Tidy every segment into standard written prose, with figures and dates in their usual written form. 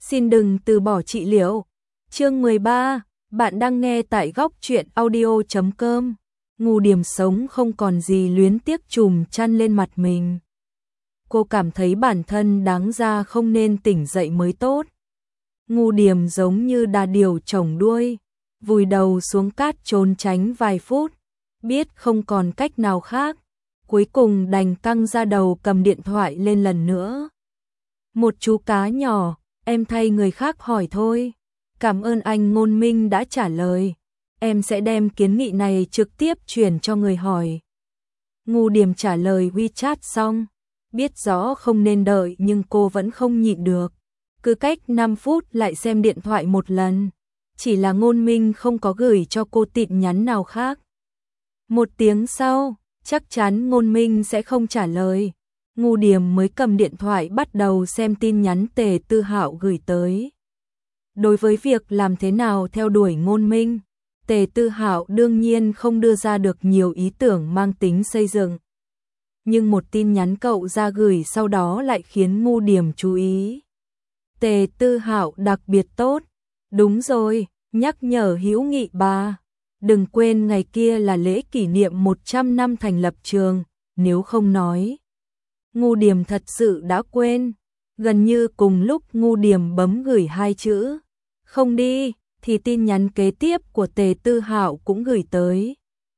Xin đừng từ bỏ trị liệu. Chương 13, bạn đang nghe tại góc truyện audio.com. Ngô Điềm sống không còn gì luyến tiếc trùm chăn lên mặt mình. Cô cảm thấy bản thân đáng ra không nên tỉnh dậy mới tốt. Ngô Điềm giống như đà điểu chổng đuôi, vùi đầu xuống cát trốn tránh vài phút, biết không còn cách nào khác, cuối cùng đành căng ra đầu cầm điện thoại lên lần nữa. Một chú cá nhỏ, em thay người khác hỏi thôi. Cảm ơn anh Ngôn Minh đã trả lời. Em sẽ đem kiến nghị này trực tiếp chuyển cho người hỏi. Ngô Điềm trả lời WeChat xong, biết rõ không nên đợi nhưng cô vẫn không nhịn được. Cứ cách 5 phút lại xem điện thoại một lần. Chỉ là Ngôn Minh không có gửi cho cô tin nhắn nào khác. Một tiếng sau, chắc chắn Ngôn Minh sẽ không trả lời. Ngô Điềm mới cầm điện thoại bắt đầu xem tin nhắn Tề Tư Hạo gửi tới. Đối với việc làm thế nào theo đuổi Ngôn Minh, Tề Tư Hạo đương nhiên không đưa ra được nhiều ý tưởng mang tính xây dựng. Nhưng một tin nhắn cậu ra gửi sau đó lại khiến Ngô Điềm chú ý. Tề Tư Hạo đặc biệt tốt. Đúng rồi, nhắc nhở hữu nghị bà. Đừng quên ngày kia là lễ kỷ niệm 100 năm thành lập trường, nếu không nói. Ngô Điềm thật sự đã quên. Gần như cùng lúc Ngô Điềm bấm gửi 2 chữ không đi, thì tin nhắn kế tiếp của Tề Tư Hạo cũng gửi tới.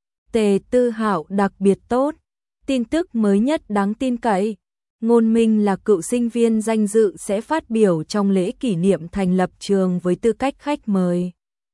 Tề Tư Hạo đặc biệt tốt. Tin tức mới nhất đáng tin cậy. Ngôn Minh là cựu sinh viên danh dự sẽ phát biểu trong lễ kỷ niệm thành lập trường với tư cách khách mời.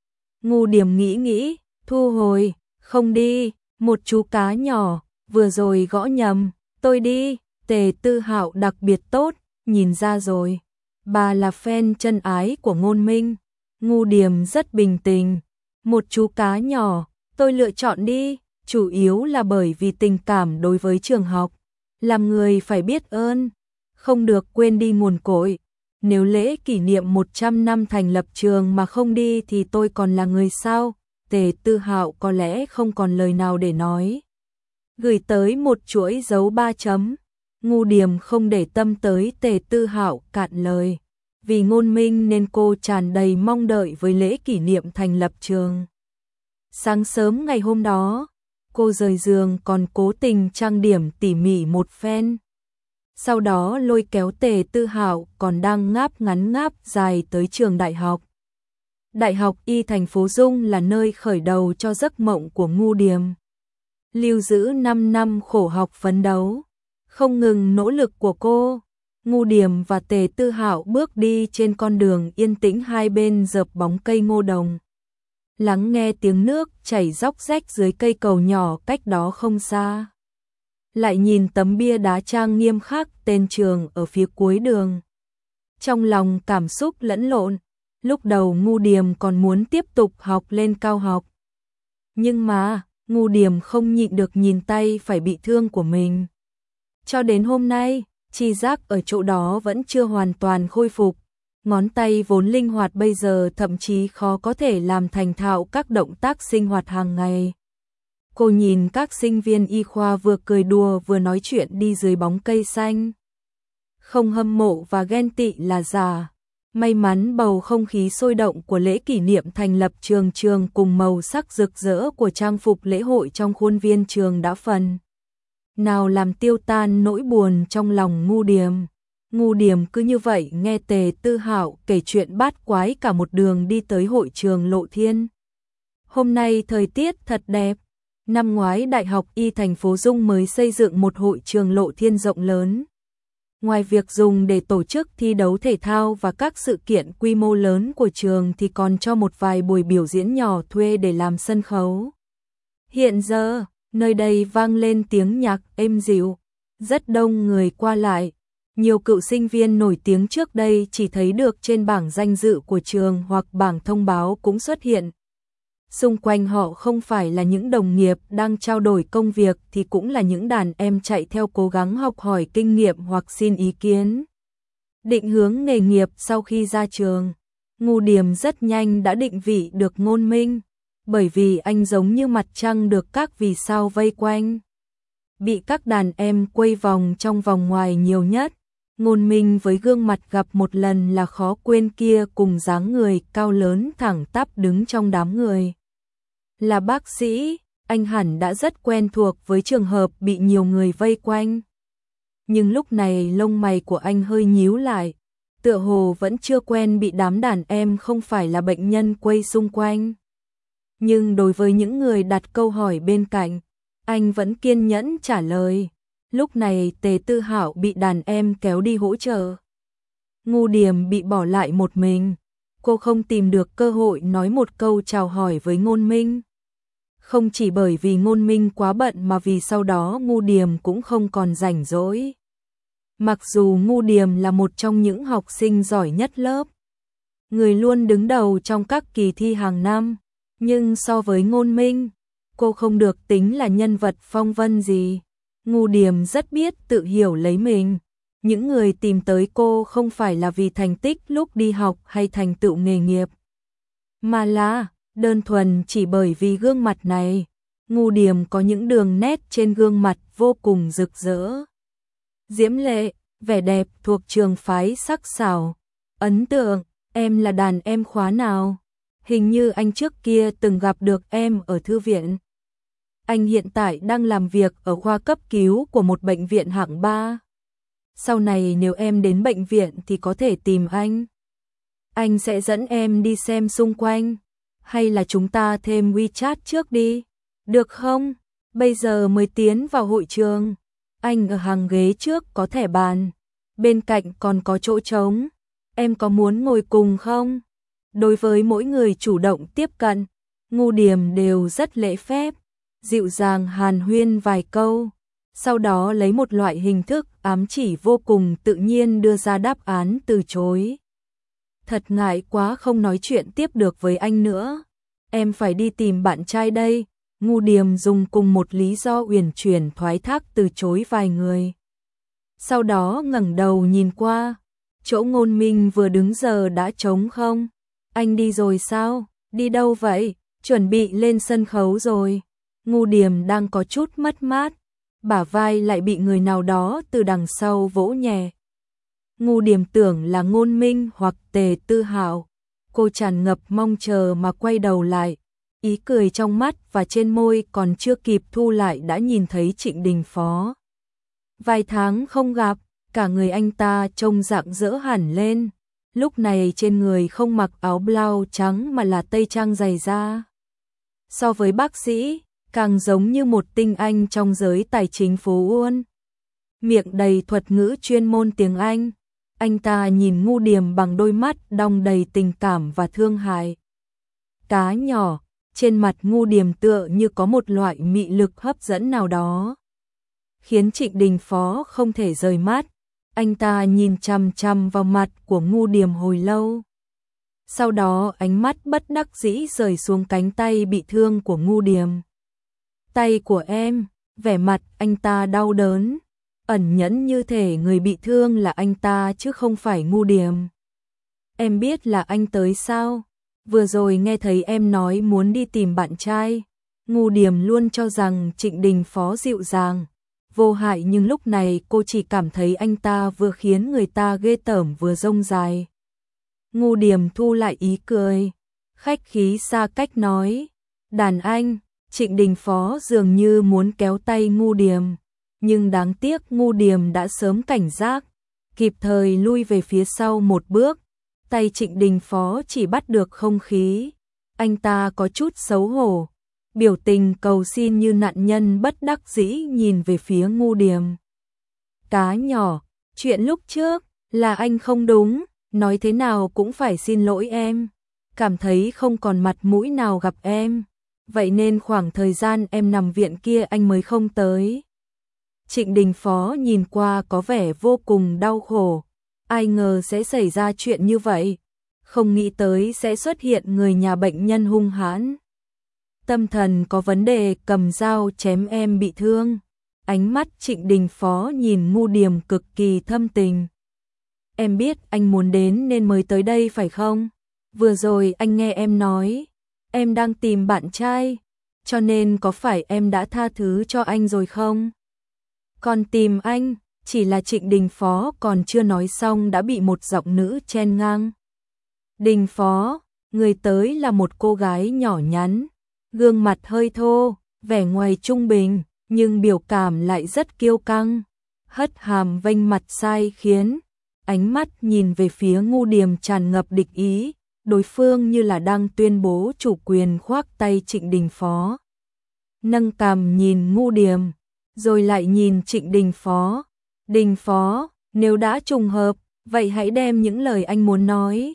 Ngô Điềm nghĩ, thu hồi, không đi, một chú cá nhỏ, vừa rồi gõ nhầm, tôi đi. Tề Tư Hạo đặc biệt tốt, nhìn ra rồi. Bà là fan chân ái của Ngôn Minh. Ngô Điềm rất bình tĩnh. Một chú cá nhỏ, tôi lựa chọn đi, chủ yếu là bởi vì tình cảm đối với trường học. Làm người phải biết ơn, không được quên đi nguồn cội. Nếu lễ kỷ niệm 100 năm thành lập trường mà không đi thì tôi còn là người sao? Tề Tư Hạo có lẽ không còn lời nào để nói. Gửi tới một chuỗi dấu 3 chấm. Ngô Điềm không để tâm tới Tề Tư Hạo cạn lời. Vì Ngôn Minh nên cô tràn đầy mong đợi với lễ kỷ niệm thành lập trường. Sáng sớm ngày hôm đó, cô rời giường còn cố tình trang điểm tỉ mỉ một phen. Sau đó lôi kéo Tề Tư Hạo còn đang ngáp ngắn ngáp dài tới trường đại học. Đại học Y thành phố Dung là nơi khởi đầu cho giấc mộng của Ngô Điềm. Lưu giữ 5 năm khổ học phấn đấu, không ngừng nỗ lực của cô, Ngô Điềm và Tề Tư Hạo bước đi trên con đường yên tĩnh hai bên rợp bóng cây ngô đồng. Lắng nghe tiếng nước chảy róc rách dưới cây cầu nhỏ cách đó không xa. Lại nhìn tấm bia đá trang nghiêm khắc tên trường ở phía cuối đường. Trong lòng cảm xúc lẫn lộn, lúc đầu Ngô Điềm còn muốn tiếp tục học lên cao học. Nhưng mà, Ngô Điềm không nhịn được nhìn tay phải bị thương của mình. Cho đến hôm nay, chi giác ở chỗ đó vẫn chưa hoàn toàn khôi phục. Ngón tay vốn linh hoạt bây giờ thậm chí khó có thể làm thành thạo các động tác sinh hoạt hàng ngày. Cô nhìn các sinh viên y khoa vừa cười đùa vừa nói chuyện đi dưới bóng cây xanh. Không hâm mộ và ghen tị là giả. May mắn bầu không khí sôi động của lễ kỷ niệm thành lập trường cùng màu sắc rực rỡ của trang phục lễ hội trong khuôn viên trường đã phần nào làm tiêu tan nỗi buồn trong lòng Ngô Điềm. Ngô Điềm cứ như vậy nghe Tề Tư Hạo kể chuyện bát quái cả một đường đi tới hội trường Lộ Thiên. Hôm nay thời tiết thật đẹp. Năm ngoái Đại học Y thành phố Dung mới xây dựng một hội trường Lộ Thiên rộng lớn. Ngoài việc dùng để tổ chức thi đấu thể thao và các sự kiện quy mô lớn của trường thì còn cho một vài buổi biểu diễn nhỏ thuê để làm sân khấu. Hiện giờ, nơi đây vang lên tiếng nhạc êm dịu, rất đông người qua lại. Nhiều cựu sinh viên nổi tiếng trước đây chỉ thấy được trên bảng danh dự của trường hoặc bảng thông báo cũng xuất hiện. Xung quanh họ không phải là những đồng nghiệp đang trao đổi công việc thì cũng là những đàn em chạy theo cố gắng học hỏi kinh nghiệm hoặc xin ý kiến. Định hướng nghề nghiệp sau khi ra trường, Ngô Điềm rất nhanh đã định vị được Ngôn Minh, bởi vì anh giống như mặt trăng được các vì sao vây quanh. Bị các đàn em quay vòng trong vòng ngoài nhiều nhất, Ngôn Minh với gương mặt gặp một lần là khó quên kia cùng dáng người cao lớn thẳng tắp đứng trong đám người. Là bác sĩ, anh hẳn đã rất quen thuộc với trường hợp bị nhiều người vây quanh. Nhưng lúc này lông mày của anh hơi nhíu lại, tựa hồ vẫn chưa quen bị đám đàn em không phải là bệnh nhân quay xung quanh. Nhưng đối với những người đặt câu hỏi bên cạnh, anh vẫn kiên nhẫn trả lời. Lúc này Tề Tư Hạo bị đàn em kéo đi hỗ trợ. Ngu Điềm bị bỏ lại một mình. Cô không tìm được cơ hội nói một câu chào hỏi với Ngôn Minh. Không chỉ bởi vì Ngôn Minh quá bận mà vì sau đó Ngu Điềm cũng không còn rảnh rỗi. Mặc dù Ngu Điềm là một trong những học sinh giỏi nhất lớp, người luôn đứng đầu trong các kỳ thi hàng năm, nhưng so với Ngôn Minh, cô không được tính là nhân vật phong vân gì. Ngu Điềm rất biết tự hiểu lấy mình. Những người tìm tới cô không phải là vì thành tích lúc đi học hay thành tựu nghề nghiệp, mà là đơn thuần chỉ bởi vì gương mặt này. Ngu Điềm có những đường nét trên gương mặt vô cùng rực rỡ, diễm lệ, vẻ đẹp thuộc trường phái sắc sảo. Ấn tượng, em là đàn em khóa nào? Hình như anh trước kia từng gặp được em ở thư viện. Anh hiện tại đang làm việc ở khoa cấp cứu của một bệnh viện hạng 3. Sau này nếu em đến bệnh viện thì có thể tìm anh. Anh sẽ dẫn em đi xem xung quanh. Hay là chúng ta thêm WeChat trước đi, được không? Bây giờ mới tiến vào hội trường. Anh ở hàng ghế trước có thẻ bàn, bên cạnh còn có chỗ trống. Em có muốn ngồi cùng không? Đối với mỗi người chủ động tiếp cận, Ngu Điềm đều rất lễ phép, dịu dàng hàn huyên vài câu, sau đó lấy một loại hình thức ám chỉ vô cùng tự nhiên đưa ra đáp án từ chối. Thật ngại quá không nói chuyện tiếp được với anh nữa. Em phải đi tìm bạn trai đây. Ngu Điềm dùng cùng một lý do uyển chuyển thoái thác từ chối vài người. Sau đó ngẩng đầu nhìn qua, chỗ Ngôn Minh vừa đứng giờ đã trống không? Anh đi rồi sao? Đi đâu vậy? Chuẩn bị lên sân khấu rồi. Ngu Điềm đang có chút mất mát, bả vai lại bị người nào đó từ đằng sau vỗ nhẹ. Ngu Điềm tưởng là Ngôn Minh hoặc Tề Tư Hạo. Cô tràn ngập mong chờ mà quay đầu lại, ý cười trong mắt và trên môi còn chưa kịp thu lại đã nhìn thấy Trịnh Đình Phó. Vài tháng không gặp, cả người anh ta trông rạng rỡ hẳn lên. Lúc này trên người không mặc áo blau trắng mà là tây trang dày da. So với bác sĩ, càng giống như một tinh anh trong giới tài chính phố Uôn. Miệng đầy thuật ngữ chuyên môn tiếng Anh. Anh ta nhìn Ngu Điềm bằng đôi mắt đong đầy tình cảm và thương hại. Cá nhỏ, trên mặt Ngu Điềm tựa như có một loại mị lực hấp dẫn nào đó, khiến Trịnh Đình Phó không thể rời mắt. Anh ta nhìn chằm chằm vào mặt của Ngu Điềm hồi lâu. Sau đó ánh mắt bất đắc dĩ rời xuống cánh tay bị thương của Ngu Điềm. Tay của em, vẻ mặt anh ta đau đớn, ẩn nhẫn như thể người bị thương là anh ta chứ không phải Ngu Điềm. Em biết là anh tới sao? Vừa rồi nghe thấy em nói muốn đi tìm bạn trai. Ngu Điềm luôn cho rằng Trịnh Đình Phó dịu dàng, vô hại, nhưng lúc này cô chỉ cảm thấy anh ta vừa khiến người ta ghê tởm vừa rông dài. Ngu Điềm thu lại ý cười, khách khí xa cách nói, đàn anh. Trịnh Đình Phó dường như muốn kéo tay Ngu Điềm, nhưng đáng tiếc Ngu Điềm đã sớm cảnh giác, kịp thời lui về phía sau một bước. Tay Trịnh Đình Phó chỉ bắt được không khí. Anh ta có chút xấu hổ, biểu tình cầu xin như nạn nhân bất đắc dĩ nhìn về phía Ngu Điềm. Cá nhỏ, chuyện lúc trước là anh không đúng, nói thế nào cũng phải xin lỗi em. Cảm thấy không còn mặt mũi nào gặp em, vậy nên khoảng thời gian em nằm viện kia anh mới không tới. Trịnh Đình Phó nhìn qua có vẻ vô cùng đau khổ. Ai ngờ sẽ xảy ra chuyện như vậy, không nghĩ tới sẽ xuất hiện người nhà bệnh nhân hung hãn. Tâm thần có vấn đề, cầm dao chém em bị thương. Ánh mắt Trịnh Đình Phó nhìn Ngu Điềm cực kỳ thâm tình. Em biết anh muốn đến nên mới tới đây phải không? Vừa rồi anh nghe em nói, em đang tìm bạn trai, cho nên có phải em đã tha thứ cho anh rồi không? Còn tìm anh, Chỉ là Trịnh Đình Phó còn chưa nói xong đã bị một giọng nữ chen ngang. Đình Phó, người tới là một cô gái nhỏ nhắn, gương mặt hơi thô, vẻ ngoài trung bình, nhưng biểu cảm lại rất kiêu căng, hất hàm vênh mặt sai khiến, ánh mắt nhìn về phía Ngu Điềm tràn ngập địch ý, đối phương như là đang tuyên bố chủ quyền khoác tay Trịnh Đình Phó. Nâng cằm nhìn Ngu Điềm, rồi lại nhìn Trịnh Đình Phó. Đình Phó, nếu đã trùng hợp, vậy hãy đem những lời anh muốn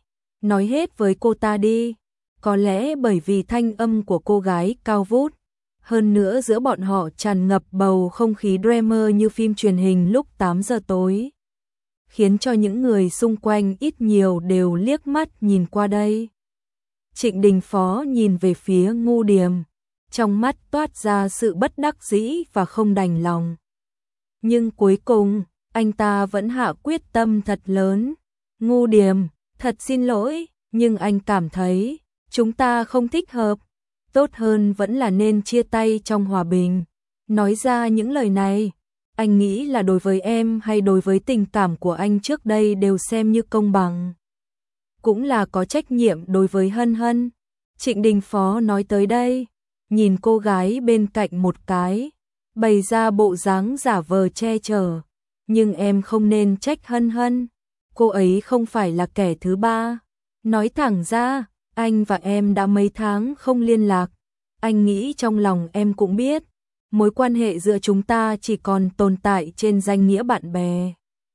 nói hết với cô ta đi. Có lẽ bởi vì thanh âm của cô gái cao vút, hơn nữa giữa bọn họ tràn ngập bầu không khí drama như phim truyền hình lúc 8 giờ tối, khiến cho những người xung quanh ít nhiều đều liếc mắt nhìn qua đây. Trịnh Đình Phó nhìn về phía Ngu Điềm, trong mắt toát ra sự bất đắc dĩ và không đành lòng. Nhưng cuối cùng, anh ta vẫn hạ quyết tâm thật lớn. Ngu Điềm, thật xin lỗi, nhưng anh cảm thấy chúng ta không thích hợp. Tốt hơn vẫn là nên chia tay trong hòa bình. Nói ra những lời này, anh nghĩ là đối với em hay đối với tình cảm của anh trước đây đều xem như công bằng. Cũng là có trách nhiệm đối với Hân Hân. Trịnh Đình Phó nói tới đây, nhìn cô gái bên cạnh một cái, bày ra bộ dáng giả vờ che chở. Nhưng em không nên trách Hân Hân, cô ấy không phải là kẻ thứ ba. Nói thẳng ra, anh và em đã mấy tháng không liên lạc. Anh nghĩ trong lòng em cũng biết, mối quan hệ giữa chúng ta chỉ còn tồn tại trên danh nghĩa bạn bè.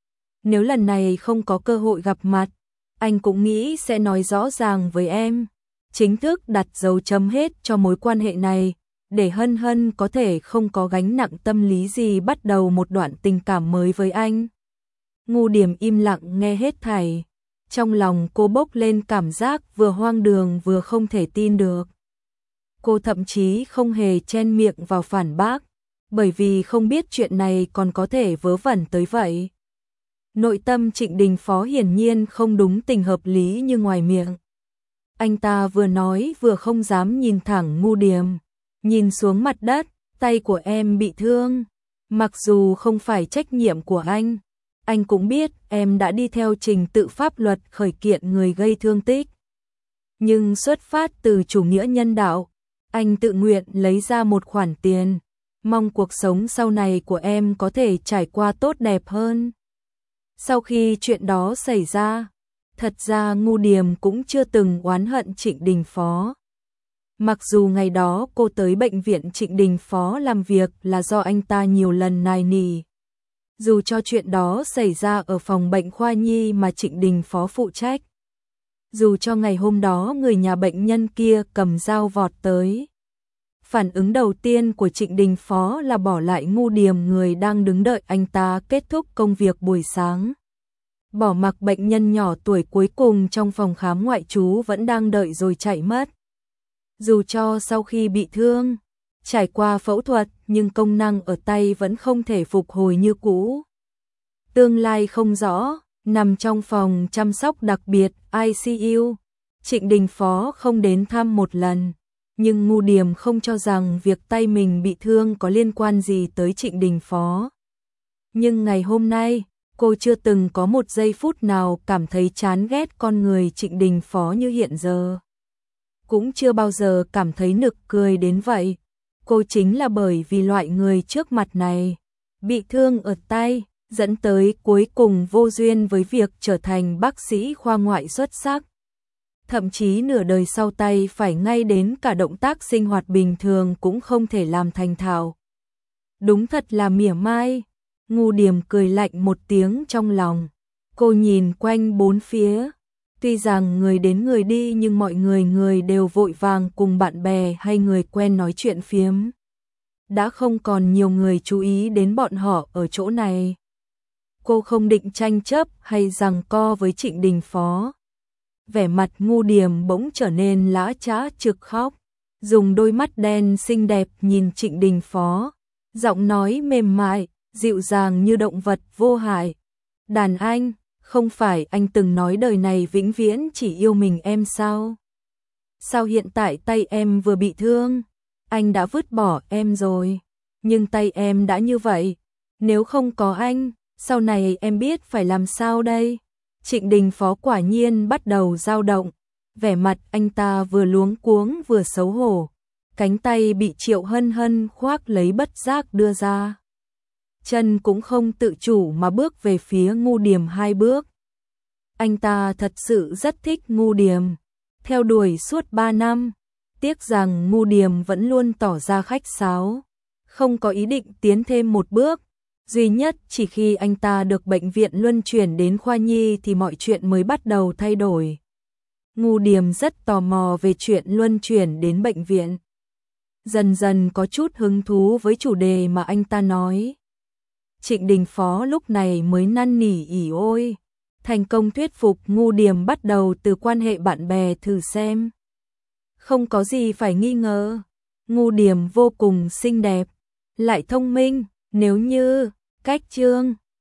Nếu lần này không có cơ hội gặp mặt, anh cũng nghĩ sẽ nói rõ ràng với em, chính thức đặt dấu chấm hết cho mối quan hệ này, để Hân Hân có thể không có gánh nặng tâm lý gì bắt đầu một đoạn tình cảm mới với anh. Ngu Điềm im lặng nghe hết thảy, trong lòng cô bốc lên cảm giác vừa hoang đường vừa không thể tin được. Cô thậm chí không hề chen miệng vào phản bác, bởi vì không biết chuyện này còn có thể vớ vẩn tới vậy. Nội tâm Trịnh Đình Phó hiển nhiên không đúng tình hợp lý như ngoài miệng. Anh ta vừa nói vừa không dám nhìn thẳng Ngu Điềm, nhìn xuống mặt đất, tay của em bị thương. Mặc dù không phải trách nhiệm của anh cũng biết em đã đi theo trình tự pháp luật khởi kiện người gây thương tích. Nhưng xuất phát từ chủ nghĩa nhân đạo, anh tự nguyện lấy ra một khoản tiền, mong cuộc sống sau này của em có thể trải qua tốt đẹp hơn. Sau khi chuyện đó xảy ra, thật ra Ngu Điềm cũng chưa từng oán hận Trịnh Đình Phó. Mặc dù ngày đó cô tới bệnh viện Trịnh Đình Phó làm việc là do anh ta nhiều lần nài nỉ. Dù cho chuyện đó xảy ra ở phòng bệnh khoa nhi mà Trịnh Đình Phó phụ trách. Dù cho ngày hôm đó người nhà bệnh nhân kia cầm dao vọt tới. Phản ứng đầu tiên của Trịnh Đình Phó là bỏ lại Ngu Điềm người đang đứng đợi anh ta kết thúc công việc buổi sáng. Bỏ mặc bệnh nhân nhỏ tuổi cuối cùng trong phòng khám ngoại trú vẫn đang đợi rồi chạy mất. Dù cho sau khi bị thương, trải qua phẫu thuật nhưng công năng ở tay vẫn không thể phục hồi như cũ. Tương lai không rõ, nằm trong phòng chăm sóc đặc biệt ICU, Trịnh Đình Phó không đến thăm một lần. Nhưng Ngu Điềm không cho rằng việc tay mình bị thương có liên quan gì tới Trịnh Đình Phó. Nhưng ngày hôm nay, cô chưa từng có một giây phút nào cảm thấy chán ghét con người Trịnh Đình Phó như hiện giờ. Cũng chưa bao giờ cảm thấy nực cười đến vậy. Cô chính là bởi vì loại người trước mặt này bị thương ở tay, dẫn tới cuối cùng vô duyên với việc trở thành bác sĩ khoa ngoại xuất sắc. Thậm chí nửa đời sau tay phải ngay đến cả động tác sinh hoạt bình thường cũng không thể làm thành thạo. Đúng thật là mỉa mai. Ngu Điềm cười lạnh một tiếng trong lòng. Cô nhìn quanh bốn phía. Tuy rằng người đến người đi nhưng mọi người đều vội vàng cùng bạn bè hay người quen nói chuyện phiếm. Đã không còn nhiều người chú ý đến bọn họ ở chỗ này. Cô không định tranh chấp hay giằng co với Trịnh Đình Phó. Vẻ mặt Ngu Điềm bỗng trở nên lã chã trực khóc, dùng đôi mắt đen xinh đẹp nhìn Trịnh Đình Phó, giọng nói mềm mại, dịu dàng như động vật vô hại. Đàn anh, không phải anh từng nói đời này vĩnh viễn chỉ yêu mình em sao? Sao hiện tại tay em vừa bị thương, anh đã vứt bỏ em rồi, nhưng tay em đã như vậy, nếu không có anh, Sau này em biết phải làm sao đây? Trịnh Đình Phó quả nhiên bắt đầu dao động, vẻ mặt anh ta vừa luống cuống vừa xấu hổ, cánh tay bị Triệu Hân Hân khoác lấy bất giác đưa ra. Chân cũng không tự chủ mà bước về phía Ngu Điềm 2 bước. Anh ta thật sự rất thích Ngu Điềm, theo đuổi suốt 3 năm, tiếc rằng Ngu Điềm vẫn luôn tỏ ra khách sáo, không có ý định tiến thêm một bước. Duy nhất chỉ khi anh ta được bệnh viện luân chuyển đến khoa nhi thì mọi chuyện mới bắt đầu thay đổi. Ngu Điềm rất tò mò về chuyện luân chuyển đến bệnh viện. Dần dần có chút hứng thú với chủ đề mà anh ta nói. Trịnh Đình Phó lúc này mới năn nỉ ỉ ôi, thành công thuyết phục Ngu Điềm bắt đầu từ quan hệ bạn bè thử xem. Không có gì phải nghi ngờ, Ngu Điềm vô cùng xinh đẹp, lại thông minh, nếu như cách Trương